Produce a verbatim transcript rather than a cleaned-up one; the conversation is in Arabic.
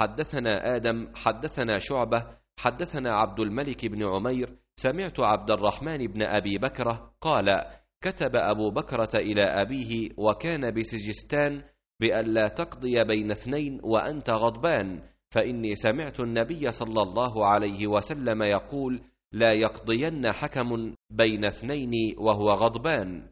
حدثنا آدم حدثنا شعبة حدثنا عبد الملك بن عمير سمعت عبد الرحمن بن أبي بكرة قال: كتب أبو بكرة إلى أبيه وكان بسجستان بألا تقضي بين اثنين وأنت غضبان، فإني سمعت النبي صلى الله عليه وسلم يقول: لا يقضين حكم بين اثنين وهو غضبان.